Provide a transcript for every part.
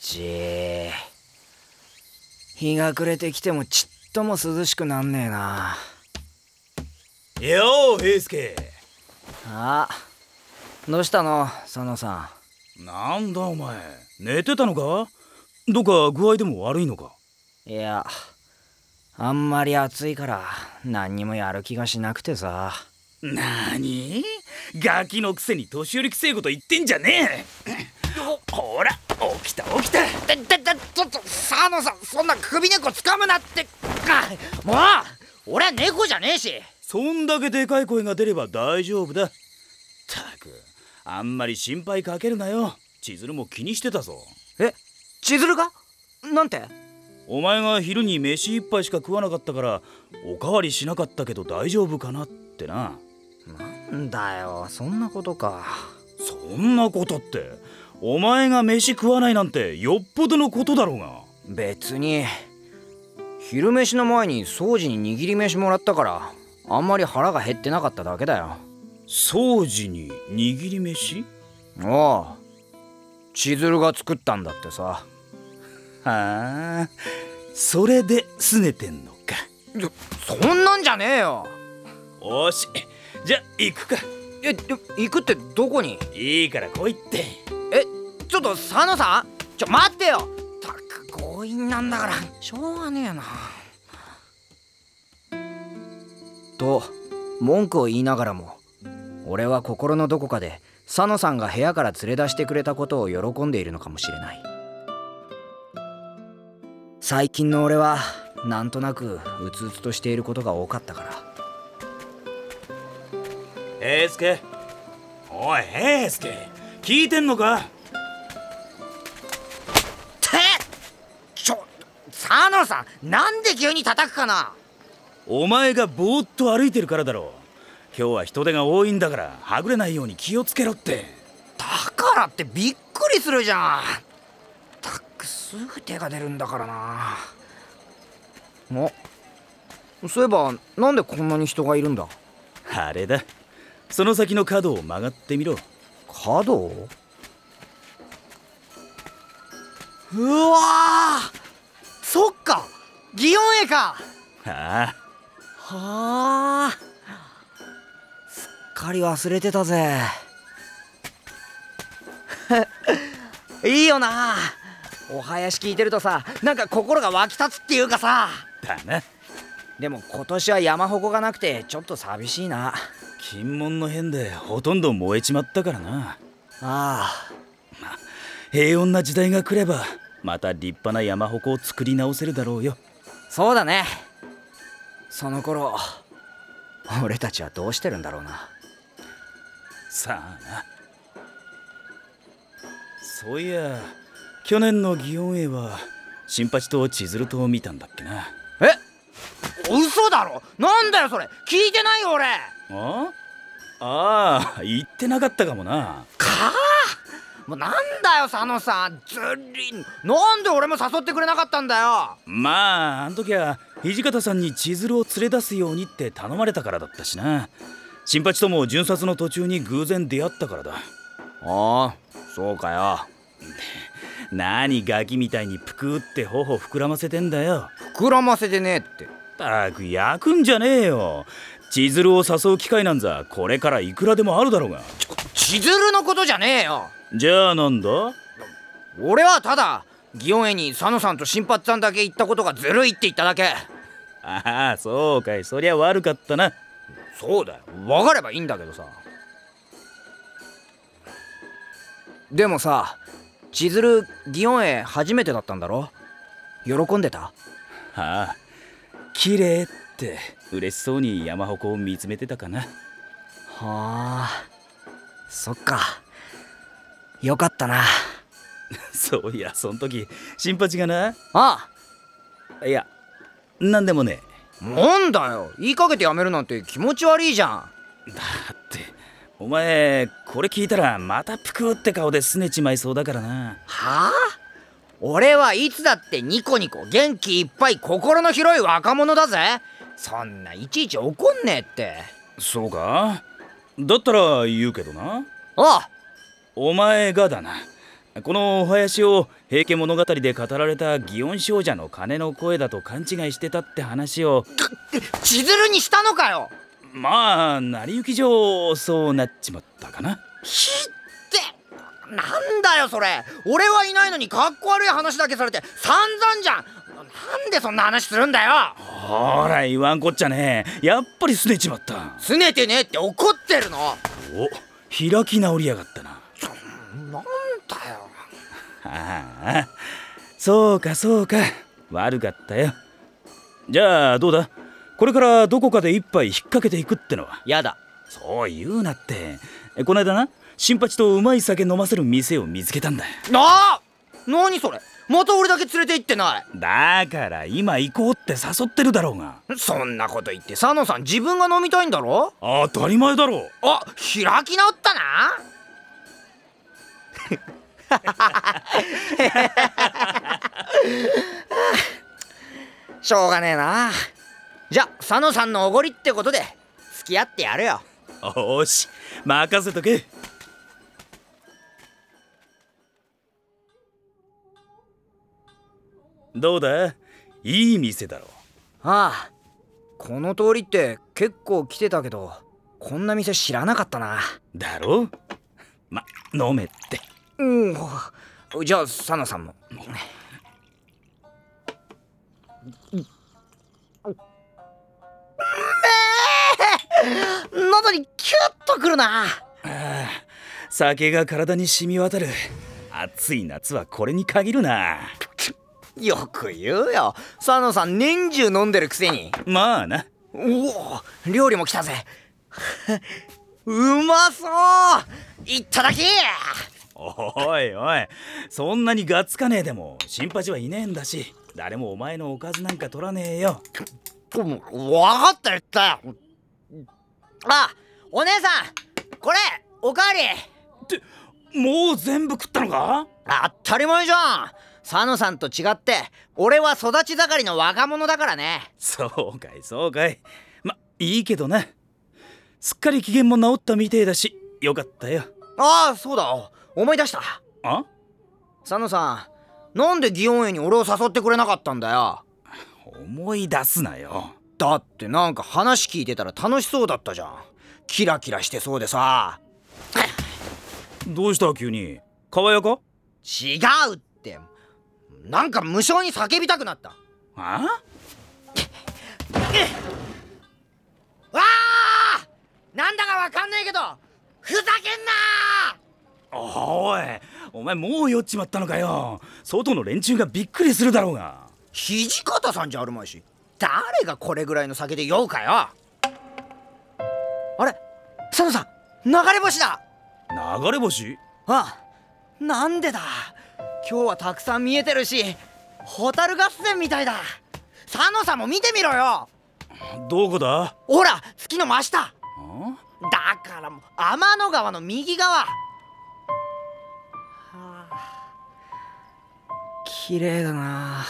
ちい。日が暮れてきてもちっとも涼しくなんねえな。 よー、平助。 あ、どうしたの佐野さん。なんだお前、寝てたのか？どっか具合でも悪いのか？ いや、あんまり暑いから何にもやる気がしなくてさ。 なーに？ガキのくせに年寄りくせえこと言ってんじゃねえ。ほら、起きた。 ちょっと佐野さん、そんな首猫掴むなって。もう俺は猫じゃねえし。 そんだけでかい声が出れば大丈夫だ。ったく、あんまり心配かけるなよ。千鶴も気にしてたぞ。 え、千鶴が？なんて？ お前が昼に飯一杯しか食わなかったからおかわりしなかったけど大丈夫かなってな。 なんだよ、そんなことか。 そんなことってお前が飯食わないなんてよっぽどのことだろうが。 別に昼飯の前に掃除に握り飯もらったからあんまり腹が減ってなかっただけだよ。 掃除に握り飯？ おう、千鶴が作ったんだってさ。 はあ、それで拗ねてんのか。 そんなんじゃねえよ。 おし、じゃ行くか。 行くってどこに？ いいから来いって。 ちょっと佐野さん、待ってよ。たく強引なんだからしょうがねえな。と文句を言いながらも俺は心のどこかで佐野さんが部屋から連れ出してくれたことを喜んでいるのかもしれない。最近の俺はなんとなくうつうつとしていることが多かったから。 平助、おい平助、聞いてんのか？ 佐野さん、なんで急に叩くかな。 お前がぼーっと歩いてるからだろう。今日は人手が多いんだからはぐれないように気をつけろって。 だからってびっくりするじゃん。たくすぐ手が出るんだからな。そういえばなんでこんなに人がいるんだ？ あれだ、その先の角を曲がってみろ。 角？うわー、そっか、祇園絵か。 ああ、 はあ、すっかり忘れてたぜ。いいよな、お囃子聞いてるとさ、なんか心が湧き立つっていうかさ。 だな。 でも今年は山鉾がなくてちょっと寂しいな。 金門の変でほとんど燃えちまったからな。 ああ、 平穏な時代が来ればまた立派な山鉾を作り直せるだろうよ。 そうだね。その頃俺たちはどうしてるんだろうな。 さあな。そういや去年の祇園絵は新八と千鶴と見たんだっけな。 嘘だろ。なんだよそれ、聞いてないよ俺。 ああ、言ってなかったかもな。 もうなんだよ佐野さん、ずりん。なんで俺も誘ってくれなかったんだよ。 まああん時は土方さんに千鶴を連れ出すようにって頼まれたからだったしな。新八とも巡察の途中に偶然出会ったからだ。 ああ、そうかよ。 何ガキみたいにぷくって頬膨らませてんだよ。 膨らませてねえって。 たく焼くんじゃねえよ。千鶴を誘う機会なんざこれからいくらでもあるだろうが。 千鶴のことじゃねえよ。 じゃあなんだ？ 俺はただ祇園絵に佐野さんと新八さんだけ行ったことがずるいって言っただけ。 ああ、そうかい。そりゃ悪かったな。 そうだよ、分かればいいんだけどさ。でもさ、千鶴祇園絵初めてだったんだろ？喜んでた？ ああ、綺麗って嬉しそうに山鉾を見つめてたかな。 はあ、そっか、よかったな。 そういや、そん時新八がな。 あいや、なんでもねあ、なんだよ、言いかけてやめるなんて気持ち悪いじゃん。 だってお前これ聞いたらまたぷくって顔で拗ねちまいそうだからな。 はあ？俺はいつだってニコニコ元気いっぱい心の広い若者だぜ。そんないちいち怒んねえって。 そうか？だったら言うけどな。 ああ、 お前がだな、 このお囃子を平家物語で語られた祇園精舎の鐘の声だと勘違いしてたって話を。 千鶴にしたのかよ。 まあ成り行き上そうなっちまったかな。 ひってなんだよそれ。俺はいないのにかっこ悪い話だけされて散々じゃん。なんでそんな話するんだよ。 ほら言わんこっちゃねえ。やっぱり拗ねちまった。 拗ねてねえって怒ってるの。 お、開き直りやがったな。 なんだよ。 ああ、そうかそうか、悪かったよ。じゃあどうだ、これからどこかで一杯引っ掛けていくってのは。 やだ。 そう言うなって。こないだな、新八とうまい酒飲ませる店を見つけたんだ。 何それ。また俺だけ連れて行ってない。 だから今行こうって誘ってるだろうが。 そんなこと言って佐野さん自分が飲みたいんだろ。 当たり前だろ。 開き直ったな。しょうがねえな。じゃあ佐野さんのおごりってことで付き合ってやるよ。 おし、任せとけ。どうだ、いい店だろ。 ああ、この通りって結構来てたけどこんな店知らなかったな。 だろ。ま、飲めって。 じゃあ佐野さんも。喉にキュッとくるな。 酒が体に染み渡る。暑い夏はこれに限るな。 よく言うよ。佐野さん年中飲んでるくせに。 まあな。 料理も来たぜ。うまそう。いっただき。 おいおい、そんなにがっつかねえでも新八はいねえんだし、誰もお前のおかずなんか取らねえよ。 分かった言ったよ。お姉さんこれおかわりって、もう全部食ったのか。 当たり前じゃん。佐野さんと違って俺は育ち盛りの若者だからね。 そうかいそうかい。ま、いいけどな。すっかり機嫌も治ったみてえだしよかったよ。 そうだ、思い出した。佐野さんなんで祇園園に俺を誘ってくれなかったんだよ。 思い出すなよ。 だってなんか話聞いてたら楽しそうだったじゃん。キラキラしてそうでさ。 どうした急に。川屋か。 違うって、なんか無性に叫びたくなった。なんだかわかんないけどふざけんな。 おい、お前もう酔っちまったのかよ。外の連中がびっくりするだろうが。 土方さんじゃあるまいし、誰がこれぐらいの酒で酔うかよ。あれ、佐野さん流れ星だ。 流れ星。 なんでだ。今日はたくさん見えてるしホタル合戦みたいだ。佐野さんも見てみろよ。 どこだ。 ほら月の真下。だからもう天の川の右側。綺麗だな。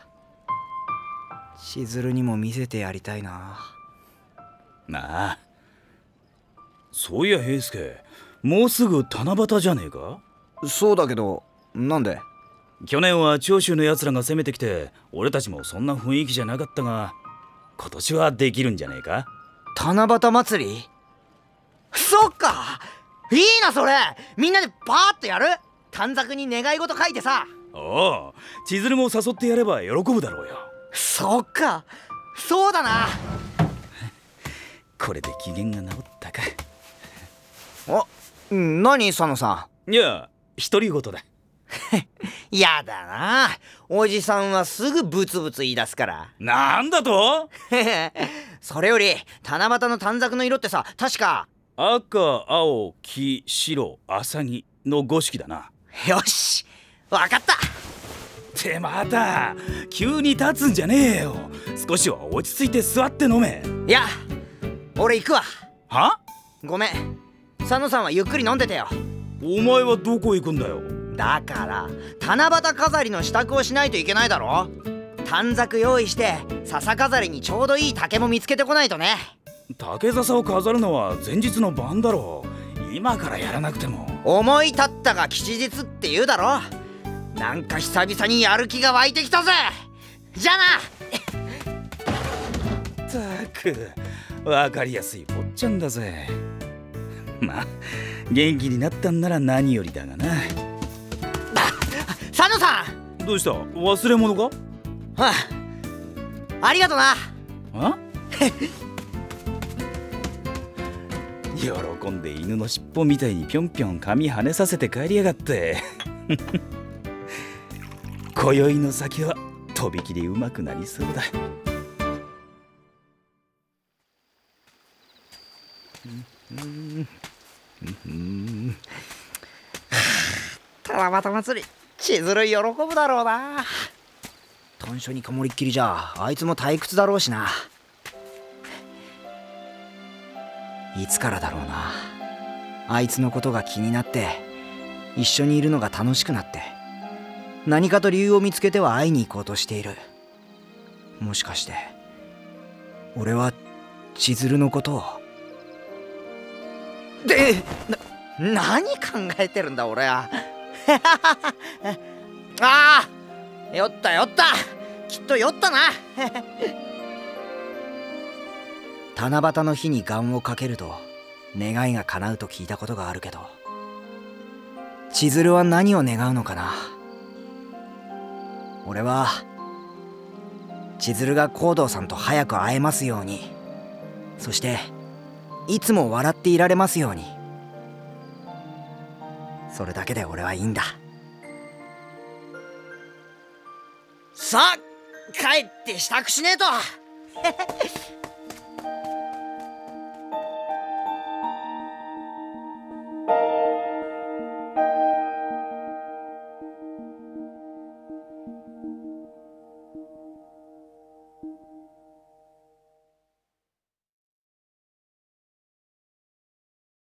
しずるにも見せてやりたいな。 なあ、そういや平助、もうすぐ七夕じゃねえか。 そうだけどなんで。 去年は長州のやつらが攻めてきて俺たちもそんな雰囲気じゃなかったが、今年はできるんじゃねえか。 七夕祭り。そっか、いいなそれ。みんなでパーッとやる。短冊に願い事書いてさ。 おう、千鶴も誘ってやれば喜ぶだろうよ。 そっか、そうだな。 これで機嫌が治ったか。 何佐野さん。いや、独り言だ。 やだな、おじさんはすぐブツブツ言い出すから。 なんだと。 それより七夕の短冊の色ってさ、確か赤、青、黄、白、浅木の5色だな。 よし、わかった。 ってまた急に立つんじゃねえよ。少しは落ち着いて座って飲め。 いや、俺行くわ。ごめん、佐野さんはゆっくり飲んでてよ。 お前はどこ行くんだよ。 だから七夕飾りの支度をしないといけないだろ。短冊用意して笹飾りにちょうどいい竹も見つけてこないとね。 竹笹を飾るのは前日の晩だろう。今からやらなくても。 思い立ったが吉日って言うだろ。なんか久々にやる気が湧いてきたぜ。じゃあな。 ったく分かりやすい坊ちゃんだぜ。まあ元気になったんなら何よりだがな。 佐野さん、どうした？忘れ物か？ ありがとな。 あ喜んで犬の尻尾みたいにぴょんぴょん髪跳ねさせて帰りやがって今宵の酒はとびきりうまくなりそうだ。 七夕祭り、千鶴喜ぶだろうな。短所にこもりっきりじゃあいつも退屈だろうしな。いつからだろうな、あいつのことが気になって一緒にいるのが楽しくなって、何かと理由を見つけては会いに行こうとしている。もしかして俺は千鶴のことを何考えてるんだ俺は。ああ、酔ったきっと酔ったな。七夕の日に願をかけると願いが叶うと聞いたことがあるけど、千鶴は何を願うのかな。俺は千鶴が光道さんと早く会えますように、そしていつも笑っていられますように、それだけで俺はいいんだ。さあ帰って支度しねえと。